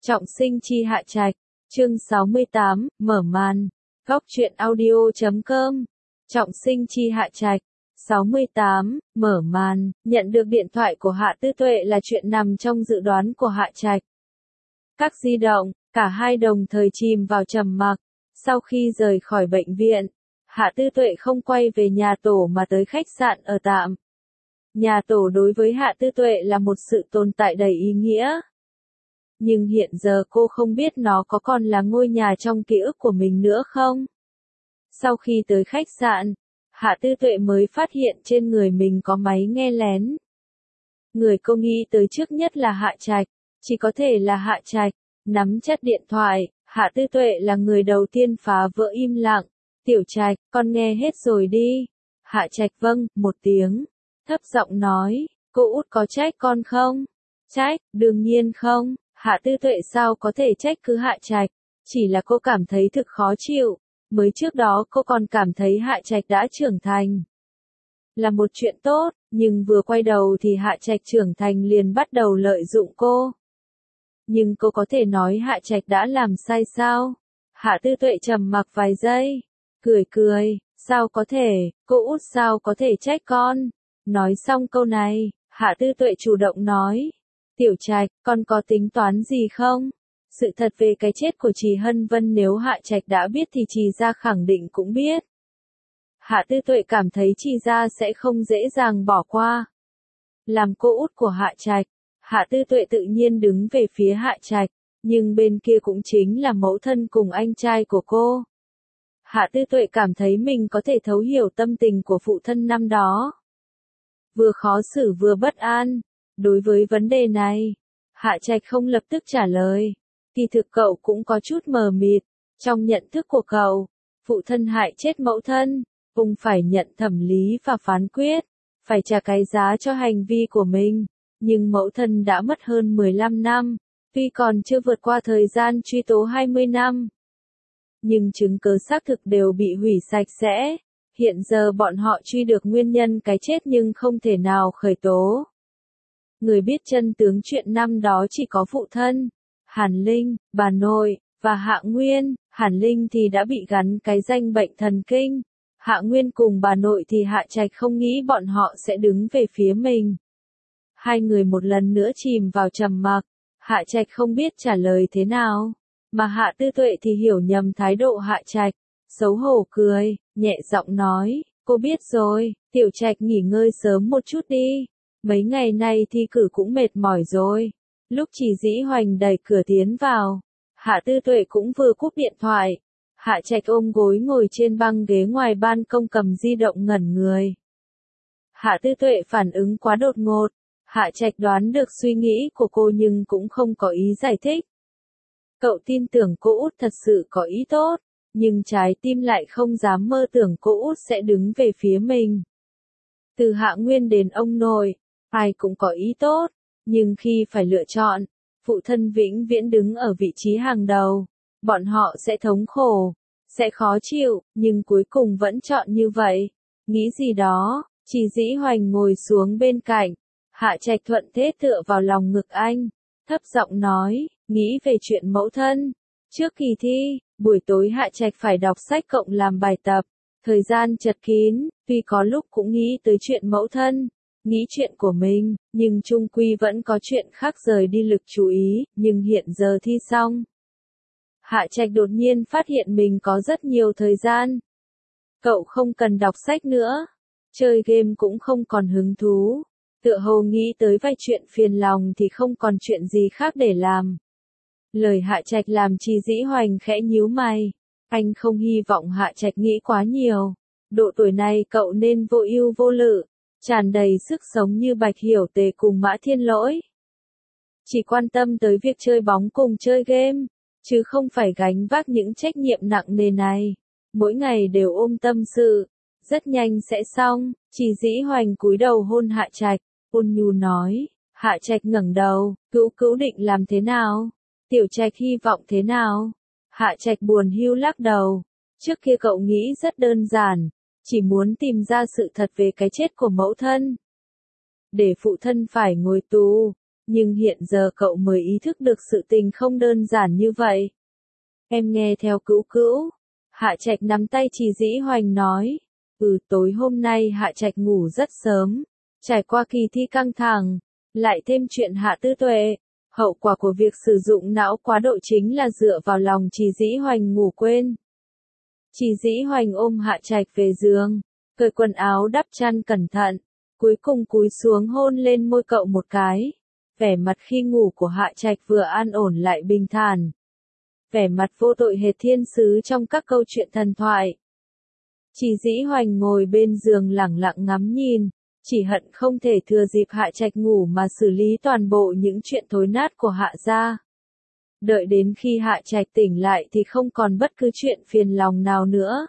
Trọng sinh chi Hạ Trạch, chương 68, mở màn. Góc truyện audio.com. Trọng sinh chi Hạ Trạch, 68, mở màn. Nhận được điện thoại của Hạ Tư Tuệ là chuyện nằm trong dự đoán của Hạ Trạch. Các di động, cả hai đồng thời chìm vào trầm mặc. Sau khi rời khỏi bệnh viện, Hạ Tư Tuệ không quay về nhà tổ mà tới khách sạn ở tạm. Nhà tổ đối với Hạ Tư Tuệ là một sự tồn tại đầy ý nghĩa. Nhưng hiện giờ cô không biết nó có còn là ngôi nhà trong ký ức của mình nữa không? Sau khi tới khách sạn, Hạ Tư Tuệ mới phát hiện trên người mình có máy nghe lén. Người cô nghĩ tới trước nhất là Hạ Trạch, chỉ có thể là Hạ Trạch. Nắm chặt điện thoại, Hạ Tư Tuệ là người đầu tiên phá vỡ im lặng. Tiểu Trạch, con nghe hết rồi đi. Hạ Trạch vâng, một tiếng. Thấp giọng nói, cô út có trách con không? Trách, đương nhiên không. Hạ Tư Tuệ sao có thể trách cứ Hạ Trạch, chỉ là cô cảm thấy thực khó chịu, mới trước đó cô còn cảm thấy Hạ Trạch đã trưởng thành. Là một chuyện tốt, nhưng vừa quay đầu thì Hạ Trạch trưởng thành liền bắt đầu lợi dụng cô. Nhưng cô có thể nói Hạ Trạch đã làm sai sao? Hạ Tư Tuệ trầm mặc vài giây, cười, sao có thể, cô út sao có thể trách con? Nói xong câu này, Hạ Tư Tuệ chủ động nói. Tiểu Trạch, con có tính toán gì không? Sự thật về cái chết của Trì Hân Vân nếu Hạ Trạch đã biết thì Trì gia khẳng định cũng biết. Hạ Tư Tuệ cảm thấy Trì gia sẽ không dễ dàng bỏ qua. Làm cô út của Hạ Trạch, Hạ Tư Tuệ tự nhiên đứng về phía Hạ Trạch, nhưng bên kia cũng chính là mẫu thân cùng anh trai của cô. Hạ Tư Tuệ cảm thấy mình có thể thấu hiểu tâm tình của phụ thân năm đó. Vừa khó xử vừa bất an. Đối với vấn đề này, Hạ Trạch không lập tức trả lời. Kỳ thực cậu cũng có chút mờ mịt. Trong nhận thức của cậu, phụ thân hại chết mẫu thân, ông phải nhận thẩm lý và phán quyết, phải trả cái giá cho hành vi của mình. Nhưng mẫu thân đã mất hơn 15 năm, tuy còn chưa vượt qua thời gian truy tố 20 năm. Nhưng chứng cứ xác thực đều bị hủy sạch sẽ. Hiện giờ bọn họ truy được nguyên nhân cái chết nhưng không thể nào khởi tố. Người biết chân tướng chuyện năm đó chỉ có phụ thân, Hàn Linh, bà nội, và Hạ Nguyên. Hàn Linh thì đã bị gắn cái danh bệnh thần kinh. Hạ Nguyên cùng bà nội thì Hạ Trạch không nghĩ bọn họ sẽ đứng về phía mình. Hai người một lần nữa chìm vào trầm mặc. Hạ Trạch không biết trả lời thế nào. Mà Hạ Tư Tuệ thì hiểu nhầm thái độ Hạ Trạch. Xấu hổ cười, nhẹ giọng nói, cô biết rồi, Tiểu Trạch nghỉ ngơi sớm một chút đi. Mấy ngày nay thi cử cũng mệt mỏi rồi. Lúc Trì Dĩ Hoành đẩy cửa tiến vào, Hạ Tư Tuệ cũng vừa cúp điện thoại. Hạ Trạch ôm gối ngồi trên băng ghế ngoài ban công cầm di động ngẩn người. Hạ Tư Tuệ phản ứng quá đột ngột. Hạ Trạch đoán được suy nghĩ của cô nhưng cũng không có ý giải thích. Cậu tin tưởng cô út thật sự có ý tốt, nhưng trái tim lại không dám mơ tưởng cô út sẽ đứng về phía mình. Từ Hạ Nguyên đến ông nội, ai cũng có ý tốt, nhưng khi phải lựa chọn, phụ thân vĩnh viễn đứng ở vị trí hàng đầu. Bọn họ sẽ thống khổ, sẽ khó chịu, nhưng cuối cùng vẫn chọn như vậy. Nghĩ gì đó, Trì Dĩ Hoành ngồi xuống bên cạnh. Hạ Trạch thuận thế tựa vào lòng ngực anh, thấp giọng nói, nghĩ về chuyện mẫu thân. Trước kỳ thi, buổi tối Hạ Trạch phải đọc sách cộng làm bài tập. Thời gian chật kín, tuy có lúc cũng nghĩ tới chuyện mẫu thân, nghĩ chuyện của mình, nhưng chung quy vẫn có chuyện khác rời đi lực chú ý, nhưng hiện giờ thi xong. Hạ Trạch đột nhiên phát hiện mình có rất nhiều thời gian. Cậu không cần đọc sách nữa, chơi game cũng không còn hứng thú, tựa hồ nghĩ tới vài chuyện phiền lòng thì không còn chuyện gì khác để làm. Lời Hạ Trạch làm Trì Dĩ Hoành khẽ nhíu mày. Anh không hy vọng Hạ Trạch nghĩ quá nhiều. Độ tuổi này cậu nên vô ưu vô lự, tràn đầy sức sống như Bạch Hiểu Tề cùng Mã Thiên Lỗi. Chỉ quan tâm tới việc chơi bóng cùng chơi game, chứ không phải gánh vác những trách nhiệm nặng nề này. Mỗi ngày đều ôm tâm sự, rất nhanh sẽ xong. Trì Dĩ Hoành cúi đầu hôn Hạ Trạch, ôn nhu nói. Hạ Trạch ngẩng đầu, Cữu định làm thế nào? Tiểu Trạch hy vọng thế nào? Hạ Trạch buồn hiu lắc đầu. Trước kia cậu nghĩ rất đơn giản, chỉ muốn tìm ra sự thật về cái chết của mẫu thân. Để phụ thân phải ngồi tù, Nhưng hiện giờ cậu mới ý thức được sự tình không đơn giản như vậy. Em nghe theo Cữu Cữu. Hạ Trạch nắm tay Trì Dĩ Hoành nói. Tối hôm nay Hạ Trạch ngủ rất sớm. Trải qua kỳ thi căng thẳng. Lại thêm chuyện Hạ Tư Tuệ. Hậu quả của việc sử dụng não quá độ chính là dựa vào lòng Trì Dĩ Hoành ngủ quên. Trì Dĩ Hoành ôm Hạ Trạch về giường. Cởi quần áo đắp chăn cẩn thận. Cuối cùng cúi xuống hôn lên môi cậu một cái. Vẻ mặt khi ngủ của Hạ Trạch vừa an ổn lại bình thản. Vẻ mặt vô tội hệt thiên sứ trong các câu chuyện thần thoại. Trì Dĩ Hoành ngồi bên giường lẳng lặng ngắm nhìn, chỉ hận không thể thừa dịp Hạ Trạch ngủ mà xử lý toàn bộ những chuyện thối nát của Hạ gia. Đợi đến khi Hạ Trạch tỉnh lại thì không còn bất cứ chuyện phiền lòng nào nữa.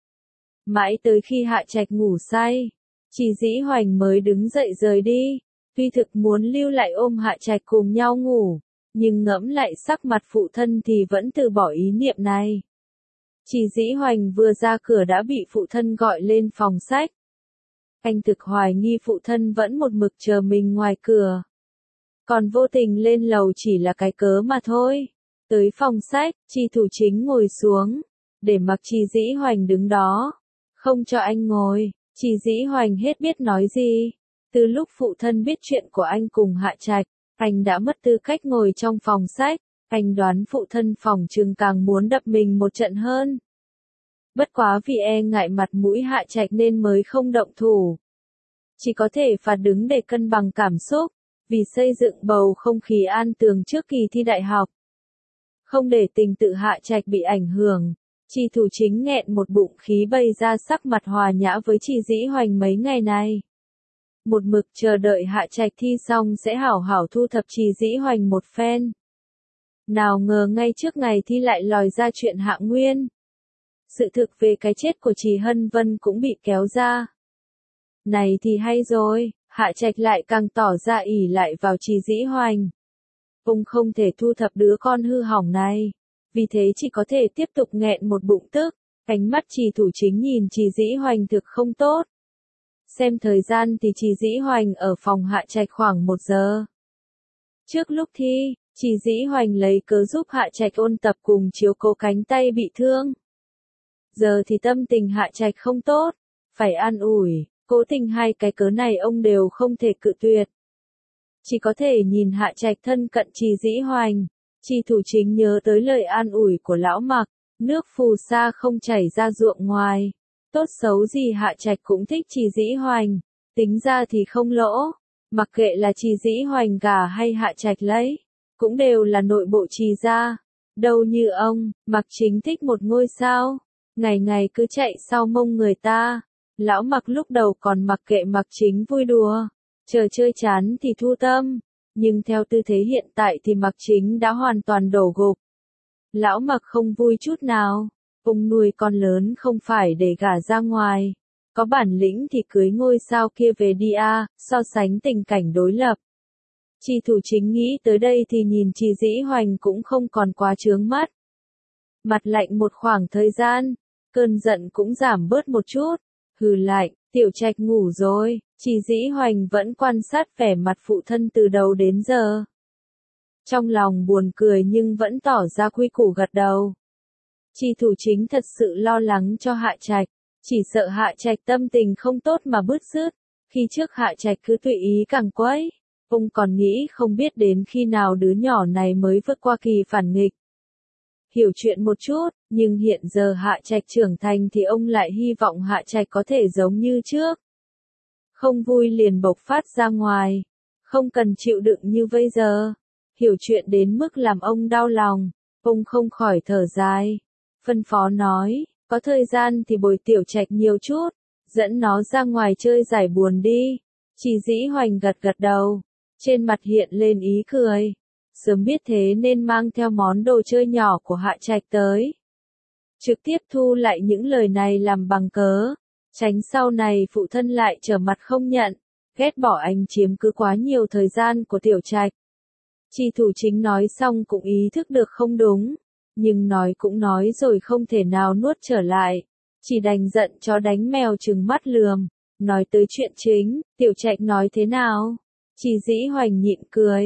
Mãi tới khi Hạ Trạch ngủ say, Trì Dĩ Hoành mới đứng dậy rời đi, tuy thực muốn lưu lại ôm Hạ Trạch cùng nhau ngủ, nhưng ngẫm lại sắc mặt phụ thân thì vẫn từ bỏ ý niệm này. Trì Dĩ Hoành vừa ra cửa đã bị phụ thân gọi lên phòng sách. Anh thực hoài nghi phụ thân vẫn một mực chờ mình ngoài cửa. Còn vô tình lên lầu chỉ là cái cớ mà thôi. Tới phòng sách, Trì Thủ Chính ngồi xuống, để mặc Trì Dĩ Hoành đứng đó. Không cho anh ngồi, Trì Dĩ Hoành hết biết nói gì. Từ lúc phụ thân biết chuyện của anh cùng Hạ Trạch, anh đã mất tư cách ngồi trong phòng sách. Anh đoán phụ thân phòng trường càng muốn đập mình một trận hơn. Bất quá vì e ngại mặt mũi Hạ Trạch nên mới không động thủ. Chỉ có thể phạt đứng để cân bằng cảm xúc, vì xây dựng bầu không khí an tường trước kỳ thi đại học. Không để tình tự Hạ Trạch bị ảnh hưởng, Trì Thủ Chính nghẹn một bụng khí bày ra sắc mặt hòa nhã với Trì Dĩ Hoành mấy ngày nay. Một mực chờ đợi Hạ Trạch thi xong sẽ hảo hảo thu thập Trì Dĩ Hoành một phen. Nào ngờ ngay trước ngày thi lại lòi ra chuyện Hạ Nguyên. Sự thực về cái chết của Trì Hân Vân cũng bị kéo ra. Này thì hay rồi, Hạ Trạch lại càng tỏ ra ỷ lại vào Trì Dĩ Hoành. Ông không thể thu thập đứa con hư hỏng này, vì thế chỉ có thể tiếp tục nghẹn một bụng tức. Ánh mắt Trì Thủ Chính nhìn Trì Dĩ Hoành thực không tốt. Xem thời gian thì Trì Dĩ Hoành ở phòng Hạ Trạch khoảng 1 giờ. Trước lúc thi, Trì Dĩ Hoành lấy cớ giúp Hạ Trạch ôn tập cùng chiếu cố cánh tay bị thương. Giờ thì tâm tình Hạ Trạch không tốt, phải an ủi, cố tình hai cái cớ này ông đều không thể cự tuyệt. Chỉ có thể nhìn Hạ Trạch thân cận Trì Dĩ Hoành, Trì Thủ Chính nhớ tới lời an ủi của lão Mặc, nước phù sa không chảy ra ruộng ngoài. Tốt xấu gì Hạ Trạch cũng thích Trì Dĩ Hoành, tính ra thì không lỗ, mặc kệ là Trì Dĩ Hoành gả hay Hạ Trạch lấy, cũng đều là nội bộ Trì gia. Đâu như ông, Mặc Chính thích một ngôi sao, ngày ngày cứ chạy sau mông người ta. Lão Mặc lúc đầu còn mặc kệ Mặc Chính vui đùa, chờ chơi chán thì thu tâm, nhưng theo tư thế hiện tại thì Mặc Chính đã hoàn toàn đổ gục. Lão Mặc không vui chút nào. Ông nuôi con lớn không phải để gả ra ngoài. Có bản lĩnh thì cưới ngôi sao kia về đi a, so sánh tình cảnh đối lập. Trì Thủ Chính nghĩ tới đây thì nhìn Trì Dĩ Hoành cũng không còn quá chướng mắt. Mặt lạnh một khoảng thời gian, cơn giận cũng giảm bớt một chút. Hừ lạnh, Tiểu Trạch ngủ rồi, Trì Dĩ Hoành vẫn quan sát vẻ mặt phụ thân từ đầu đến giờ. Trong lòng buồn cười nhưng vẫn tỏ ra quy củ gật đầu. Trì Thủ Chính thật sự lo lắng cho Hạ Trạch, chỉ sợ Hạ Trạch tâm tình không tốt mà bứt rứt, khi trước Hạ Trạch cứ tùy ý càng quấy, ông còn nghĩ không biết đến khi nào đứa nhỏ này mới vượt qua kỳ phản nghịch. Hiểu chuyện một chút, nhưng hiện giờ Hạ Trạch trưởng thành thì ông lại hy vọng Hạ Trạch có thể giống như trước. Không vui liền bộc phát ra ngoài, không cần chịu đựng như bây giờ. Hiểu chuyện đến mức làm ông đau lòng, ông không khỏi thở dài. Phân phó nói, có thời gian thì bồi Tiểu Trạch nhiều chút, dẫn nó ra ngoài chơi giải buồn đi. Trì Dĩ Hoành gật gật đầu, trên mặt hiện lên ý cười. Sớm biết thế nên mang theo món đồ chơi nhỏ của Hạ Trạch tới. Trực tiếp thu lại những lời này làm bằng cớ, tránh sau này phụ thân lại trở mặt không nhận, ghét bỏ anh chiếm cứ quá nhiều thời gian của Tiểu Trạch. Trì Thủ Chính nói xong cũng ý thức được không đúng. Nhưng nói cũng nói rồi không thể nào nuốt trở lại. Chỉ đành giận chó đánh mèo trừng mắt lườm. Nói tới chuyện chính, Tiểu Trạch nói thế nào? Trì Dĩ Hoành nhịn cười.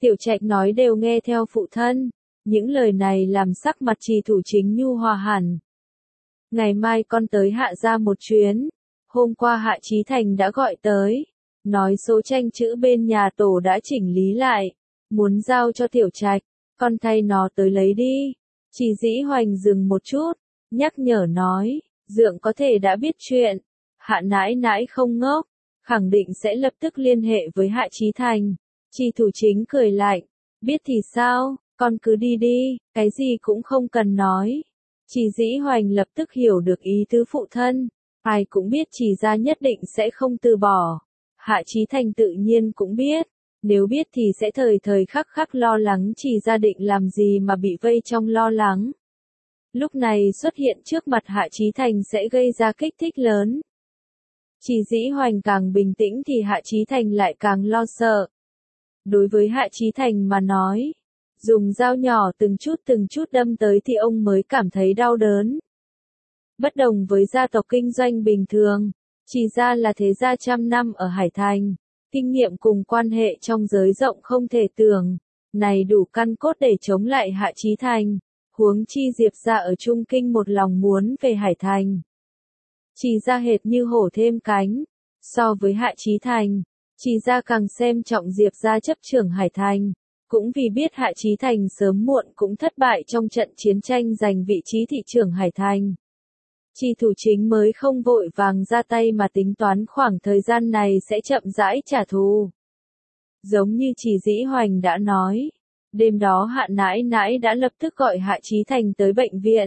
Tiểu Trạch nói đều nghe theo phụ thân. Những lời này làm sắc mặt Trì Thủ Chính nhu hòa hẳn. Ngày mai con tới Hạ gia một chuyến. Hôm qua Hạ Chí Thành đã gọi tới. Nói số tranh chữ bên nhà tổ đã chỉnh lý lại. Muốn giao cho Tiểu Trạch. Con thay nó tới lấy đi. Trì Dĩ Hoành dừng một chút. Nhắc nhở nói. Dượng có thể đã biết chuyện. Hạ nãi nãi không ngốc. Khẳng định sẽ lập tức liên hệ với Hạ Chí Thành. Trì Thủ Chính cười lạnh. Biết thì sao, con cứ đi đi, cái gì cũng không cần nói. Trì Dĩ Hoành lập tức hiểu được ý tứ phụ thân. Ai cũng biết Trì gia nhất định sẽ không từ bỏ. Hạ Chí Thành tự nhiên cũng biết. Nếu biết thì sẽ thời thời khắc khắc lo lắng Trì gia định làm gì mà bị vây trong lo lắng. Lúc này xuất hiện trước mặt Hạ Chí Thành sẽ gây ra kích thích lớn. Trì Dĩ Hoành càng bình tĩnh thì Hạ Chí Thành lại càng lo sợ. Đối với Hạ Chí Thành mà nói, dùng dao nhỏ từng chút đâm tới thì ông mới cảm thấy đau đớn. Bất đồng với gia tộc kinh doanh bình thường, Trì gia là thế gia trăm năm ở Hải Thành, kinh nghiệm cùng quan hệ trong giới rộng không thể tưởng, này đủ căn cốt để chống lại Hạ Chí Thành, huống chi Diệp gia ở Trung Kinh một lòng muốn về Hải Thành. Trì gia hệt như hổ thêm cánh, so với Hạ Chí Thành, Trì gia càng xem trọng Diệp gia chấp trưởng Hải Thành, cũng vì biết Hạ Chí Thành sớm muộn cũng thất bại trong trận chiến tranh giành vị trí thị trưởng Hải Thành. Trì Thủ Chính mới không vội vàng ra tay mà tính toán khoảng thời gian này sẽ chậm rãi trả thù. Giống như Trì Dĩ Hoành đã nói, đêm đó Hạ nãi nãi đã lập tức gọi Hạ Chí Thành tới bệnh viện.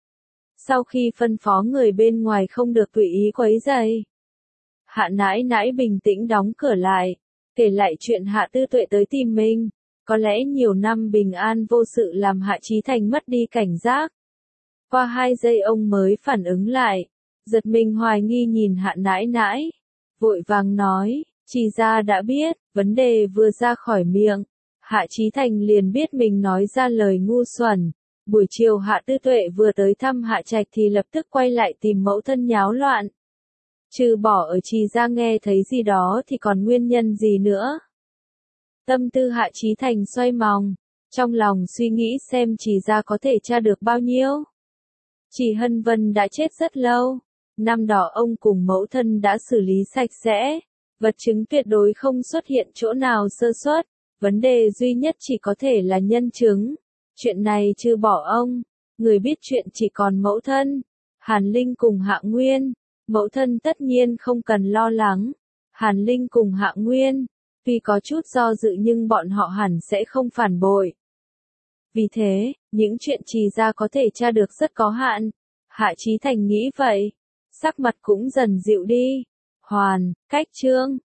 Sau khi phân phó người bên ngoài không được tùy ý quấy rầy, Hạ nãi nãi bình tĩnh đóng cửa lại, kể lại chuyện Hạ Tư Tuệ tới tìm mình. Có lẽ nhiều năm bình an vô sự làm Hạ Chí Thành mất đi cảnh giác. Qua 2 giây ông mới phản ứng lại, giật mình hoài nghi nhìn Hạ nãi nãi, vội vàng nói, Trì gia đã biết, vấn đề vừa ra khỏi miệng, Hạ Chí Thành liền biết mình nói ra lời ngu xuẩn. Buổi chiều Hạ Tư Tuệ vừa tới thăm Hạ Trạch thì lập tức quay lại tìm mẫu thân nháo loạn. Trừ bỏ ở Trì gia nghe thấy gì đó thì còn nguyên nhân gì nữa. Tâm tư Hạ Chí Thành xoay vòng, trong lòng suy nghĩ xem Trì gia có thể tra được bao nhiêu. Trì Hân Vân đã chết rất lâu, năm đó ông cùng mẫu thân đã xử lý sạch sẽ, vật chứng tuyệt đối không xuất hiện chỗ nào sơ suất, vấn đề duy nhất chỉ có thể là nhân chứng. Chuyện này trừ bỏ ông, người biết chuyện chỉ còn mẫu thân, Hàn Linh cùng Hạ Nguyên. Mẫu thân tất nhiên không cần lo lắng, Hàn Linh cùng Hạ Nguyên, tuy có chút do dự nhưng bọn họ hẳn sẽ không phản bội. Vì thế, những chuyện Trì gia có thể tra được rất có hạn. Hạ Chí Thành nghĩ vậy, sắc mặt cũng dần dịu đi. Hoàn, cách chương